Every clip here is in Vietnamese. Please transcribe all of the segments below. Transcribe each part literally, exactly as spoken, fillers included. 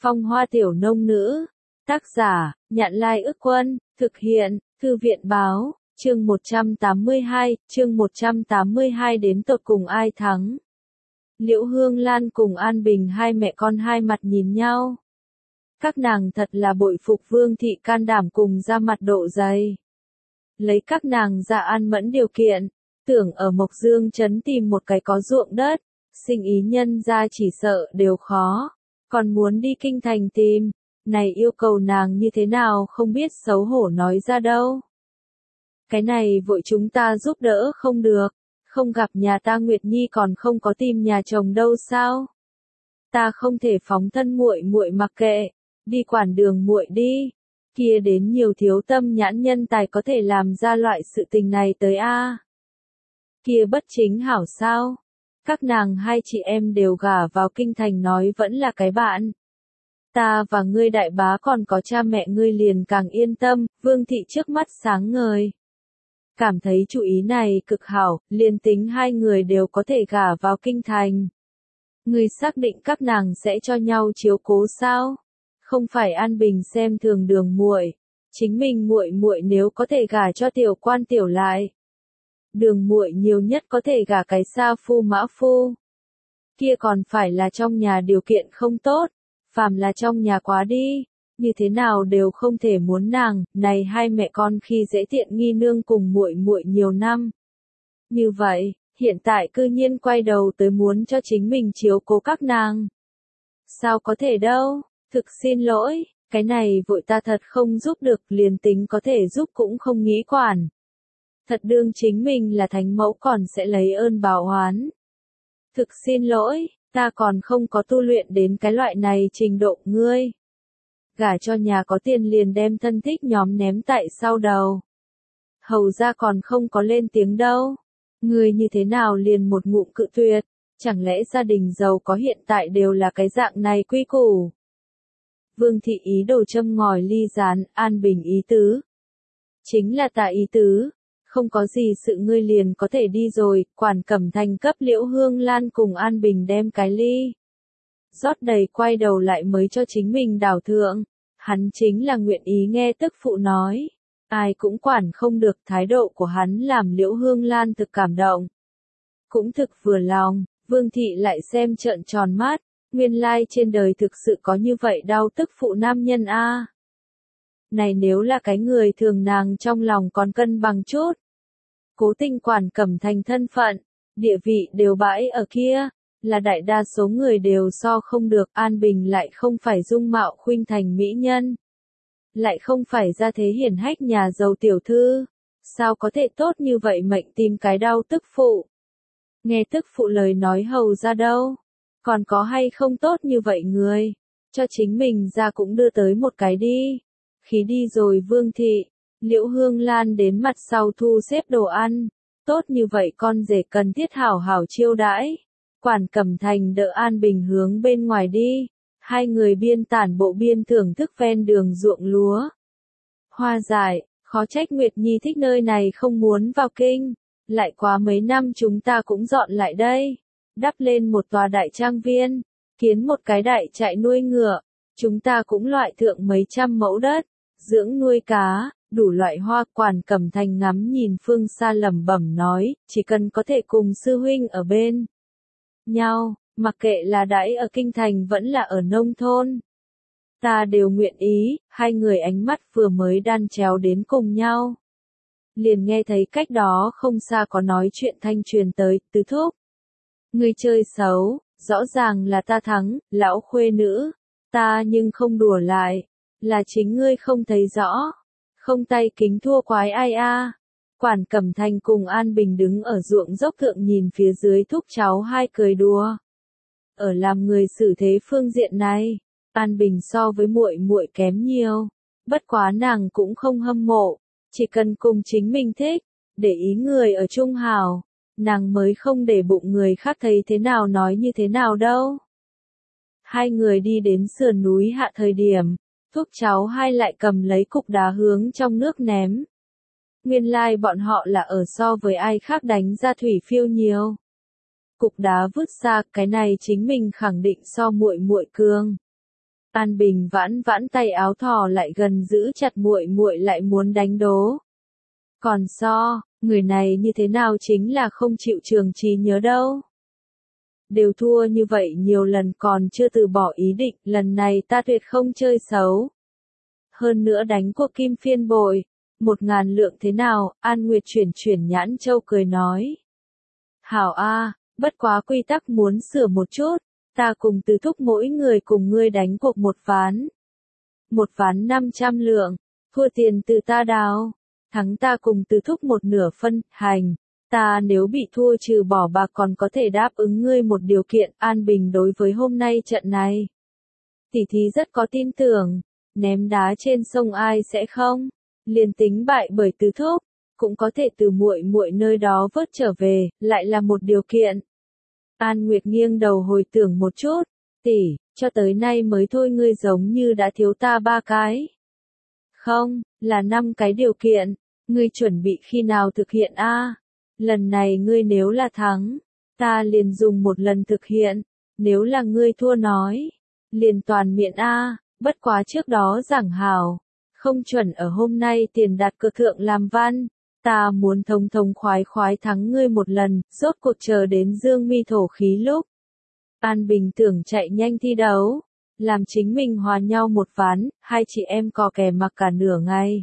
Phong Hoa Tiểu Nông Nữ. Tác giả, Nhạn Lai Ức Quân. Thực hiện, Thư viện Báo. Chương một trăm tám mươi hai, chương một trăm tám mươi hai đến tột cùng ai thắng. Liễu Hương Lan cùng An Bình hai mẹ con hai mặt nhìn nhau. Các nàng thật là bội phục Vương thị can đảm cùng ra mặt độ dày. Lấy các nàng ra an mẫn điều kiện, tưởng ở Mộc Dương trấn tìm một cái có ruộng đất, sinh ý nhân ra chỉ sợ đều khó, còn muốn đi kinh thành tìm, này yêu cầu nàng như thế nào không biết xấu hổ nói ra đâu. Cái này vội chúng ta giúp đỡ không được, không gặp nhà ta Nguyệt Nhi còn không có tìm nhà chồng đâu sao? Ta không thể phóng thân muội muội mặc kệ, đi quản đường muội đi, kia đến nhiều thiếu tâm nhãn nhân tài có thể làm ra loại sự tình này tới a. Kia bất chính hảo sao? Các nàng hai chị em đều gả vào kinh thành nói vẫn là cái bạn. Ta và ngươi đại bá còn có cha mẹ ngươi liền càng yên tâm, Vương thị trước mắt sáng ngời. Cảm thấy chủ ý này cực hảo, liền tính hai người đều có thể gả vào kinh thành. Ngươi xác định các nàng sẽ cho nhau chiếu cố sao? Không phải An Bình xem thường đường muội, chính mình muội muội nếu có thể gả cho tiểu quan tiểu lại. Đường muội nhiều nhất có thể gả cái sa phu mã phu. Kia còn phải là trong nhà điều kiện không tốt, phàm là trong nhà quá đi, như thế nào đều không thể muốn nàng, này hai mẹ con khi dễ tiện nghi nương cùng muội muội nhiều năm. Như vậy, hiện tại cư nhiên quay đầu tới muốn cho chính mình chiếu cố các nàng. Sao có thể đâu, thực xin lỗi, cái này vội ta thật không giúp được, liền tính có thể giúp cũng không nghĩ quản. Thật đương chính mình là thánh mẫu còn sẽ lấy ơn báo oán. Thực xin lỗi, ta còn không có tu luyện đến cái loại này trình độ ngươi. Gả cho nhà có tiền liền đem thân thích nhóm ném tại sau đầu. Hầu ra còn không có lên tiếng đâu. Ngươi như thế nào liền một ngụm cự tuyệt, chẳng lẽ gia đình giàu có hiện tại đều là cái dạng này quy củ. Vương thị ý đồ châm ngòi ly gián, An Bình ý tứ. Chính là ta ý tứ. Không có gì sự ngươi liền có thể đi rồi, Quản Cẩm Thành cấp Liễu Hương Lan cùng An Bình đem cái ly. Rót đầy quay đầu lại mới cho chính mình đảo thượng, hắn chính là nguyện ý nghe tức phụ nói. Ai cũng quản không được thái độ của hắn làm Liễu Hương Lan thực cảm động. Cũng thực vừa lòng, Vương thị lại xem trợn tròn mắt, nguyên lai trên đời thực sự có như vậy đau tức phụ nam nhân a. Này nếu là cái người thường nàng trong lòng còn cân bằng chút. Cố tình Quản Cẩm Thành thân phận, địa vị đều bãi ở kia, là đại đa số người đều so không được, An Bình lại không phải dung mạo khuynh thành mỹ nhân. Lại không phải ra thế hiển hách nhà giàu tiểu thư, sao có thể tốt như vậy mệnh tìm cái đau tức phụ. Nghe tức phụ lời nói hầu ra đâu, còn có hay không tốt như vậy người, cho chính mình ra cũng đưa tới một cái đi. Khi đi rồi Vương thị, Liễu Hương Lan đến mặt sau thu xếp đồ ăn, tốt như vậy con rể cần thiết hảo hảo chiêu đãi. Quản Cẩm Thành đỡ An Bình hướng bên ngoài đi, hai người biên tản bộ biên thưởng thức ven đường ruộng lúa. Hoa dại, khó trách Nguyệt Nhi thích nơi này không muốn vào kinh, lại quá mấy năm chúng ta cũng dọn lại đây, đắp lên một tòa đại trang viên, kiến một cái đại trại nuôi ngựa, chúng ta cũng loại thượng mấy trăm mẫu đất, dưỡng nuôi cá. Đủ loại hoa. Quản Cẩm Thành ngắm nhìn phương xa lẩm bẩm nói, chỉ cần có thể cùng sư huynh ở bên nhau, mặc kệ là đãi ở kinh thành vẫn là ở nông thôn. Ta đều nguyện ý, hai người ánh mắt vừa mới đan chéo đến cùng nhau. Liền nghe thấy cách đó không xa có nói chuyện thanh truyền tới, tứ thúc. Ngươi chơi xấu, rõ ràng là ta thắng, lão khuê nữ, ta nhưng không đùa lại, là chính ngươi không thấy rõ. Không tay kính thua quái ai a. Quản Cẩm Thành cùng An Bình đứng ở ruộng dốc thượng nhìn phía dưới thúc cháu hai cười đùa. Ở làm người xử thế phương diện này, An Bình so với muội muội kém nhiều, bất quá nàng cũng không hâm mộ, chỉ cần cùng chính mình thích, để ý người ở chung hào, nàng mới không để bụng người khác thấy thế nào nói như thế nào đâu. Hai người đi đến sườn núi hạ thời điểm, thúc cháu hai lại cầm lấy cục đá hướng trong nước ném. Nguyên lai like bọn họ là ở so với ai khác đánh ra thủy phiêu nhiều. Cục đá vứt xa, cái này chính mình khẳng định so muội muội cường. An Bình vãn vãn tay áo thò lại gần giữ chặt muội muội lại muốn đánh đố. Còn So, người này như thế nào chính là không chịu trường trí nhớ đâu. Đều thua như vậy nhiều lần còn chưa từ bỏ ý định, lần này ta tuyệt không chơi xấu. Hơn nữa đánh cuộc kim phiên bội, một ngàn lượng thế nào, An Nguyệt chuyển chuyển nhãn châu cười nói. Hảo a, bất quá quy tắc muốn sửa một chút, ta cùng Từ thúc mỗi người cùng ngươi đánh cuộc một ván. Một ván năm trăm lượng, thua tiền từ ta đào, thắng ta cùng Từ thúc một nửa phân, hành. Ta nếu bị thua trừ bỏ bạc còn có thể đáp ứng ngươi một điều kiện. An Bình đối với hôm nay trận này. Tỷ thí rất có tin tưởng, ném đá trên sông ai sẽ không, liền tính bại bởi Từ thúc, cũng có thể từ muội muội nơi đó vớt trở về, lại là một điều kiện. An Nguyệt nghiêng đầu hồi tưởng một chút, tỷ, cho tới nay mới thôi ngươi giống như đã thiếu ta ba cái. Không, là năm cái điều kiện, ngươi chuẩn bị khi nào thực hiện a? Lần này ngươi nếu là thắng, ta liền dùng một lần thực hiện, nếu là ngươi thua nói, liền toàn miệng a, bất quá trước đó giảng hảo, không chuẩn ở hôm nay tiền đặt cược thượng làm văn, ta muốn thông thông khoái khoái thắng ngươi một lần, rốt cuộc chờ đến dương mi thổ khí lúc. An Bình tưởng chạy nhanh thi đấu, làm chính mình hòa nhau một ván, hai chị em cò kè mặc cả nửa ngày.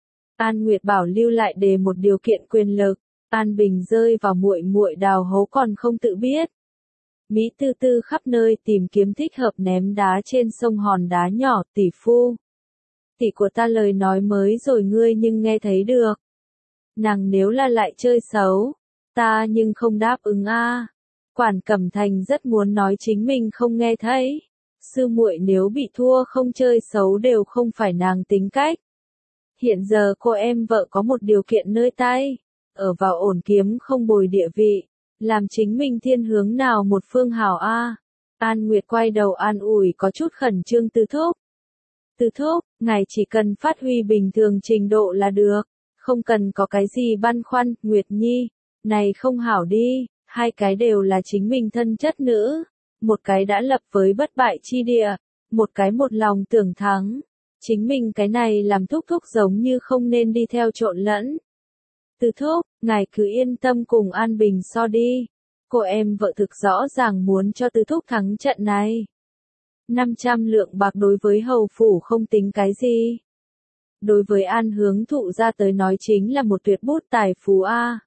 An Nguyệt bảo lưu lại đề một điều kiện quyền lực. An Bình rơi vào muội muội đào hố còn không tự biết. Mỹ tư tư khắp nơi tìm kiếm thích hợp ném đá trên sông hòn đá nhỏ. Tỷ phu, tỷ của ta lời nói mới rồi ngươi nhưng nghe thấy được. Nàng nếu là lại chơi xấu, ta nhưng không đáp ứng a. Quản Cẩm Thành rất muốn nói chính mình không nghe thấy. Sư muội nếu bị thua không chơi xấu đều không phải nàng tính cách. Hiện giờ cô em vợ có một điều kiện nơi tay. Ở vào ổn kiếm không bồi địa vị, làm chính mình thiên hướng nào một phương hảo a. An Nguyệt quay đầu an ủi có chút khẩn trương Từ thúc. Từ thúc, ngài chỉ cần phát huy bình thường trình độ là được, không cần có cái gì băn khoăn. Nguyệt Nhi, này không hảo đi, hai cái đều là chính mình thân chất nữ, một cái đã lập với bất bại chi địa, một cái một lòng tưởng thắng, chính mình cái này làm thúc thúc giống như không nên đi theo trộn lẫn. Từ thúc, ngài cứ yên tâm cùng An Bình so đi. Cô em vợ thực rõ ràng muốn cho Từ thúc thắng trận này. năm trăm lượng bạc đối với hầu phủ không tính cái gì. Đối với An Hướng Thụ ra tới nói chính là một tuyệt bút tài phú a.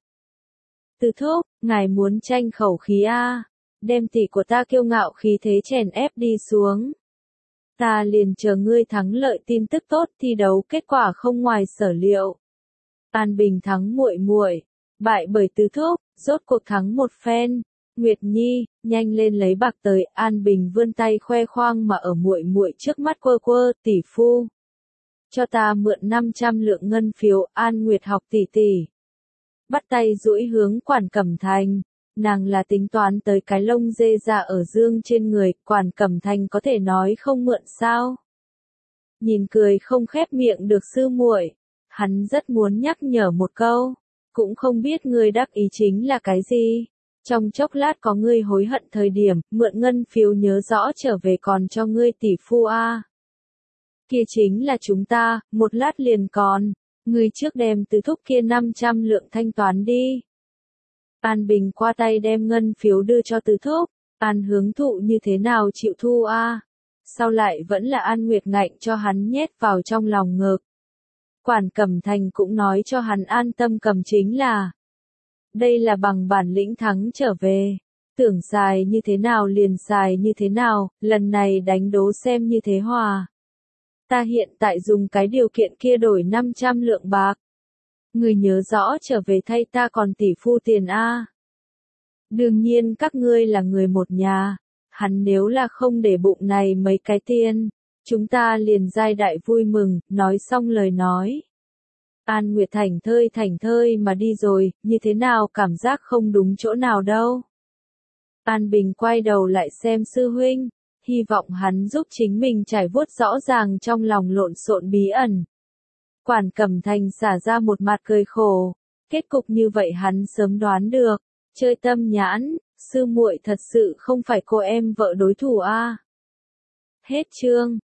Từ thúc, ngài muốn tranh khẩu khí a, đem tỷ của ta kiêu ngạo khí thế chèn ép đi xuống. Ta liền chờ ngươi thắng lợi tin tức tốt, thi đấu kết quả không ngoài sở liệu. An Bình thắng muội muội, bại bởi Từ thúc, rốt cuộc thắng một phen. Nguyệt Nhi, nhanh lên lấy bạc tới. An Bình vươn tay khoe khoang mà ở muội muội trước mắt quơ quơ. Tỷ phu, cho ta mượn năm trăm lượng ngân phiếu. An Nguyệt học tỷ tỷ, bắt tay duỗi hướng Quản Cẩm Thành. Nàng là tính toán tới cái lông dê ra ở dương trên người. Quản Cẩm Thành có thể nói không mượn sao? Nhìn cười không khép miệng được sư muội. Hắn rất muốn nhắc nhở một câu, cũng không biết ngươi đắc ý chính là cái gì. Trong chốc lát có ngươi hối hận thời điểm, mượn ngân phiếu nhớ rõ trở về còn cho ngươi tỷ phu a. Kia chính là chúng ta, một lát liền còn, ngươi trước đem Từ thúc kia năm trăm lượng thanh toán đi. An Bình qua tay đem ngân phiếu đưa cho Từ thúc, An Hướng Thụ như thế nào chịu thu a? Sau lại vẫn là An Nguyệt ngạnh cho hắn nhét vào trong lòng ngực. Quản Cẩm Thành cũng nói cho hắn an tâm cầm chính là. Đây là bằng bản lĩnh thắng trở về. Tưởng xài như thế nào liền xài như thế nào, lần này đánh đố xem như thế hòa. Ta hiện tại dùng cái điều kiện kia đổi năm trăm lượng bạc. Người nhớ rõ trở về thay ta còn tỷ phu tiền a. Đương nhiên các ngươi là người một nhà. Hắn nếu là không để bụng này mấy cái tiền, chúng ta liền giai đại vui mừng. Nói xong lời nói, An Nguyệt thảnh thơi thảnh thơi mà đi rồi, như thế nào cảm giác không đúng chỗ nào đâu. An Bình quay đầu lại xem sư huynh, hy vọng hắn giúp chính mình trải vuốt rõ ràng trong lòng lộn xộn bí ẩn. Quản Cẩm Thành xả ra một mặt cười khổ, kết cục như vậy hắn sớm đoán được, chơi tâm nhãn, sư muội thật sự không phải cô em vợ đối thủ a. Hết chương.